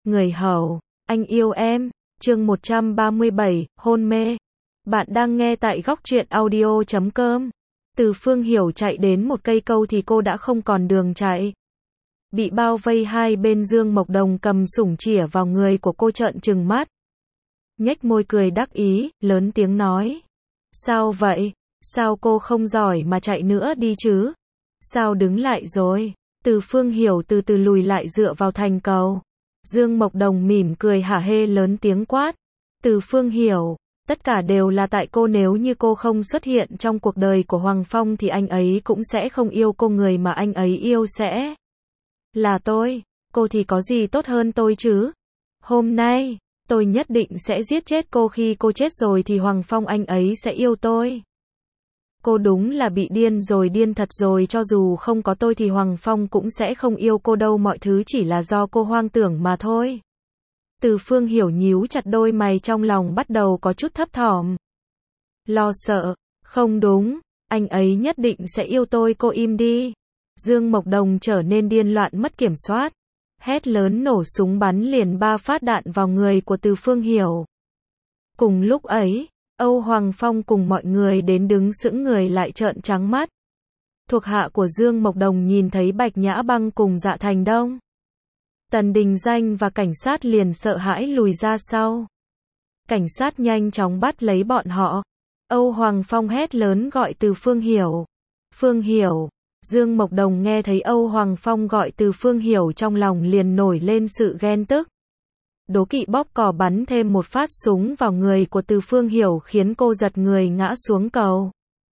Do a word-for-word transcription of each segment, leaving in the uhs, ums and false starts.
Người hầu, anh yêu em, chương một trăm ba mươi bảy, hôn mê. Bạn đang nghe tại góc truyện audio chấm com. Từ Phương Hiểu chạy đến một cây câu thì cô đã không còn đường chạy. Bị bao vây hai bên, Dương Mộc Đồng cầm sủng chĩa vào người của cô, trợn trừng mắt. Nhếch môi cười đắc ý, lớn tiếng nói. Sao vậy? Sao cô không giỏi mà chạy nữa đi chứ? Sao đứng lại rồi? Từ Phương Hiểu từ từ lùi lại dựa vào thành cầu. Dương Mộc Đồng mỉm cười hả hê lớn tiếng quát. Từ Phương Hiểu, tất cả đều là tại cô, nếu như cô không xuất hiện trong cuộc đời của Hoàng Phong thì anh ấy cũng sẽ không yêu cô, người mà anh ấy yêu sẽ là tôi. Cô thì có gì tốt hơn tôi chứ? Hôm nay, tôi nhất định sẽ giết chết cô, khi cô chết rồi thì Hoàng Phong anh ấy sẽ yêu tôi. Cô đúng là bị điên rồi, điên thật rồi, cho dù không có tôi thì Hoàng Phong cũng sẽ không yêu cô đâu, mọi thứ chỉ là do cô hoang tưởng mà thôi. Từ Phương Hiểu nhíu chặt đôi mày, trong lòng bắt đầu có chút thấp thỏm. Lo sợ, không đúng, anh ấy nhất định sẽ yêu tôi, cô im đi. Dương Mộc Đồng trở nên điên loạn mất kiểm soát, hét lớn, nổ súng bắn liền ba phát đạn vào người của Từ Phương Hiểu. Cùng lúc ấy, Âu Hoàng Phong cùng mọi người đến đứng sững người lại, trợn trắng mắt. Thuộc hạ của Dương Mộc Đồng nhìn thấy Bạch Nhã Băng cùng Dạ Thành Đông, Tần Đình Danh và cảnh sát liền sợ hãi lùi ra sau. Cảnh sát nhanh chóng bắt lấy bọn họ. Âu Hoàng Phong hét lớn gọi Từ Phương Hiểu. Phương Hiểu. Dương Mộc Đồng nghe thấy Âu Hoàng Phong gọi Từ Phương Hiểu, trong lòng liền nổi lên sự ghen tức. Đố kỵ bóp cò bắn thêm một phát súng vào người của Từ Phương Hiểu, khiến cô giật người ngã xuống cầu.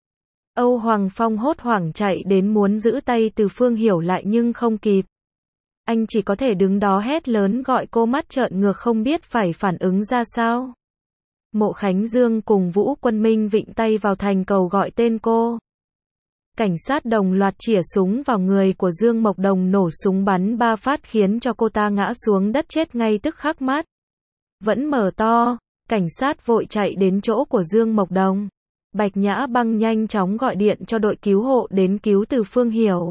Âu Hoàng Phong hốt hoảng chạy đến muốn giữ tay Từ Phương Hiểu lại nhưng không kịp. Anh chỉ có thể đứng đó hét lớn gọi cô, mắt trợn ngược không biết phải phản ứng ra sao. Mộ Khánh Dương cùng Vũ Quân Minh vịn tay vào thành cầu gọi tên cô. Cảnh sát đồng loạt chĩa súng vào người của Dương Mộc Đồng, nổ súng bắn ba phát khiến cho cô ta ngã xuống đất chết ngay tức khắc, mắt vẫn mở to. Cảnh sát vội chạy đến chỗ của Dương Mộc Đồng. Bạch Nhã Băng nhanh chóng gọi điện cho đội cứu hộ đến cứu Từ Phương Hiểu.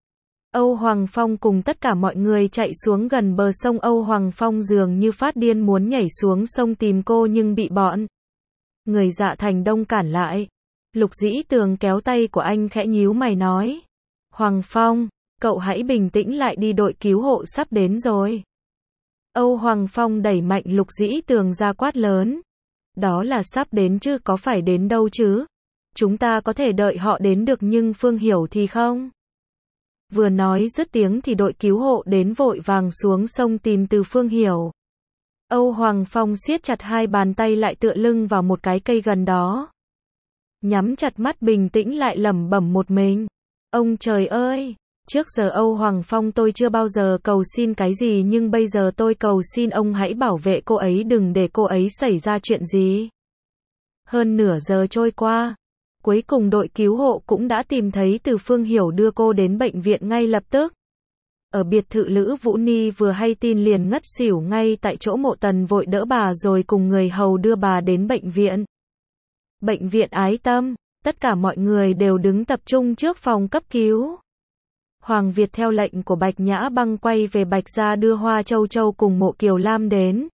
Âu Hoàng Phong cùng tất cả mọi người chạy xuống gần bờ sông. Âu Hoàng Phong dường như phát điên muốn nhảy xuống sông tìm cô, nhưng bị bọn người Dạ Thành Đông cản lại. Lục Dĩ Tường kéo tay của anh khẽ nhíu mày nói. Hoàng Phong, cậu hãy bình tĩnh lại đi, đội cứu hộ sắp đến rồi. Âu Hoàng Phong đẩy mạnh Lục Dĩ Tường ra, quát lớn. Đó là sắp đến chứ có phải đến đâu chứ. Chúng ta có thể đợi họ đến được, nhưng Phương Hiểu thì không. Vừa nói dứt tiếng thì đội cứu hộ đến vội vàng xuống sông tìm Từ Phương Hiểu. Âu Hoàng Phong siết chặt hai bàn tay lại, tựa lưng vào một cái cây gần đó. Nhắm chặt mắt bình tĩnh lại lẩm bẩm một mình. Ông trời ơi, trước giờ Âu Hoàng Phong tôi chưa bao giờ cầu xin cái gì, nhưng bây giờ tôi cầu xin ông hãy bảo vệ cô ấy, đừng để cô ấy xảy ra chuyện gì. Hơn nửa giờ trôi qua, cuối cùng đội cứu hộ cũng đã tìm thấy Từ Phương Hiểu, đưa cô đến bệnh viện ngay lập tức. Ở biệt thự, Lữ Vũ Ni vừa hay tin liền ngất xỉu ngay tại chỗ. Mộ Tần vội đỡ bà rồi cùng người hầu đưa bà đến bệnh viện. Bệnh viện Ái Tâm, tất cả mọi người đều đứng tập trung trước phòng cấp cứu. Hoàng Việt theo lệnh của Bạch Nhã Băng quay về Bạch Gia đưa Hoa Châu Châu cùng Mộ Kiều Lam đến.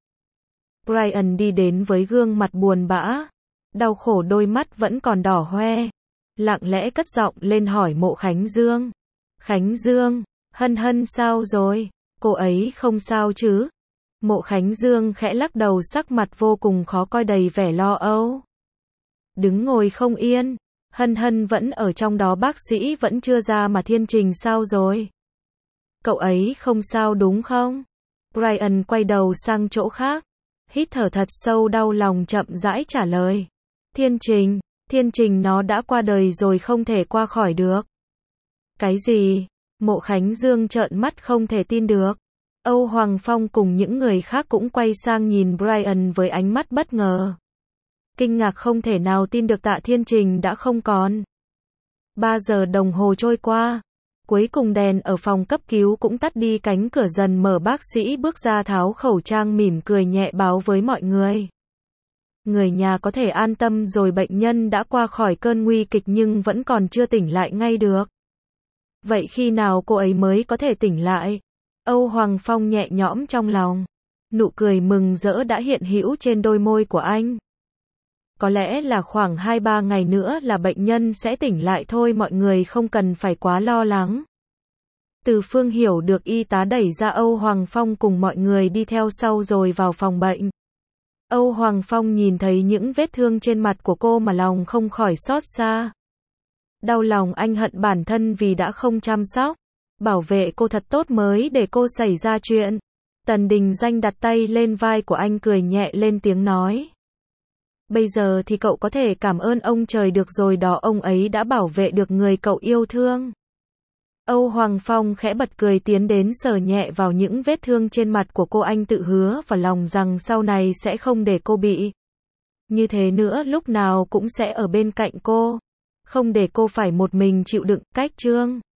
Brian đi đến với gương mặt buồn bã, đau khổ, đôi mắt vẫn còn đỏ hoe, lặng lẽ cất giọng lên hỏi Mộ Khánh Dương. Khánh Dương, Hân Hân sao rồi? Cô ấy không sao chứ? Mộ Khánh Dương khẽ lắc đầu, sắc mặt vô cùng khó coi, đầy vẻ lo âu. Đứng ngồi không yên. Hân Hân vẫn ở trong đó, bác sĩ vẫn chưa ra mà. Thiên Trình sao rồi? Cậu ấy không sao đúng không? Brian quay đầu sang chỗ khác, hít thở thật sâu, đau lòng chậm rãi trả lời. Thiên Trình, Thiên Trình nó đã qua đời rồi, không thể qua khỏi được. Cái gì? Mộ Khánh Dương trợn mắt không thể tin được. Âu Hoàng Phong cùng những người khác cũng quay sang nhìn Brian với ánh mắt bất ngờ, kinh ngạc không thể nào tin được. Tạ Thiên Trình đã không còn. Ba giờ đồng hồ trôi qua, cuối cùng đèn ở phòng cấp cứu cũng tắt đi, cánh cửa dần mở, bác sĩ bước ra tháo khẩu trang, mỉm cười nhẹ báo với mọi người. Người nhà có thể an tâm rồi, bệnh nhân đã qua khỏi cơn nguy kịch nhưng vẫn còn chưa tỉnh lại ngay được. Vậy khi nào cô ấy mới có thể tỉnh lại? Âu Hoàng Phong nhẹ nhõm trong lòng. Nụ cười mừng rỡ đã hiện hữu trên đôi môi của anh. Có lẽ là khoảng hai ba ngày nữa là bệnh nhân sẽ tỉnh lại thôi, mọi người không cần phải quá lo lắng. Từ Phương hiểu được, y tá đẩy ra Âu Hoàng Phong cùng mọi người đi theo sau rồi vào phòng bệnh. Âu Hoàng Phong nhìn thấy những vết thương trên mặt của cô mà lòng không khỏi xót xa. Đau lòng, anh hận bản thân vì đã không chăm sóc, bảo vệ cô thật tốt mới để cô xảy ra chuyện. Tần Đình Danh đặt tay lên vai của anh, cười nhẹ lên tiếng nói. Bây giờ thì cậu có thể cảm ơn ông trời được rồi đó, ông ấy đã bảo vệ được người cậu yêu thương. Âu Hoàng Phong khẽ bật cười, tiến đến sờ nhẹ vào những vết thương trên mặt của cô, anh tự hứa vào lòng rằng sau này sẽ không để cô bị như thế nữa, lúc nào cũng sẽ ở bên cạnh cô, không để cô phải một mình chịu đựng. Cách chương